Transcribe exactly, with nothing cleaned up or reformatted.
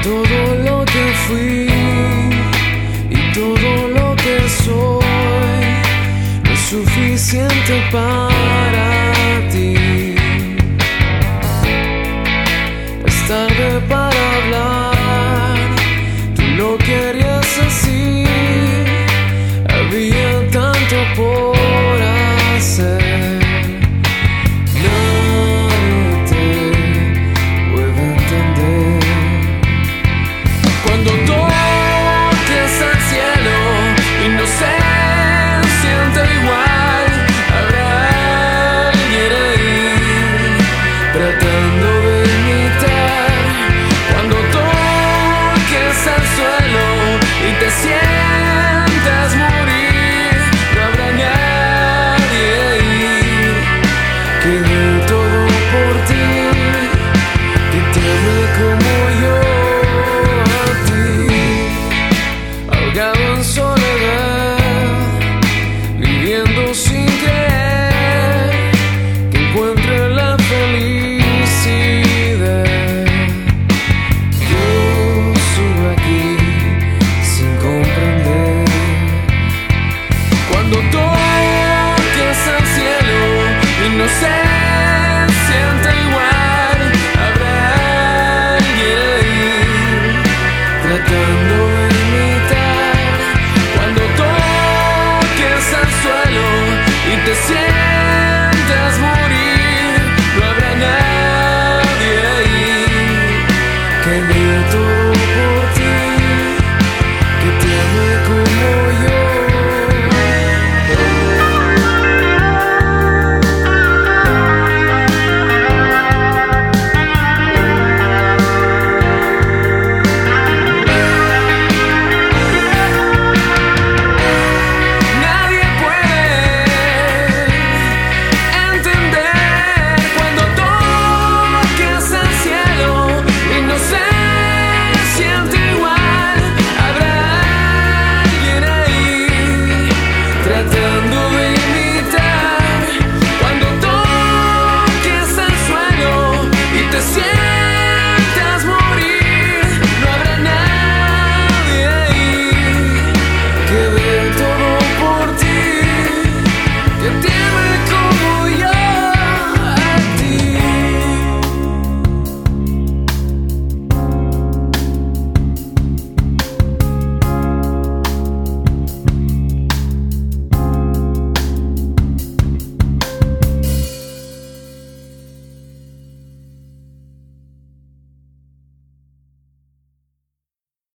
Todo lo que fui y todo lo que soy no es suficiente para ti. Es tarde para hablar, tú lo querías así. Había tanto por hacer. Sin creer que encuentre la felicidad, yo subo aquí sin comprender. Cuando toques al cielo y no se sienta igual, habrá alguien ahí tratando de imitar. Cuando toques al suelo y te sientas morir, no habrá nadie ahí que vea todo.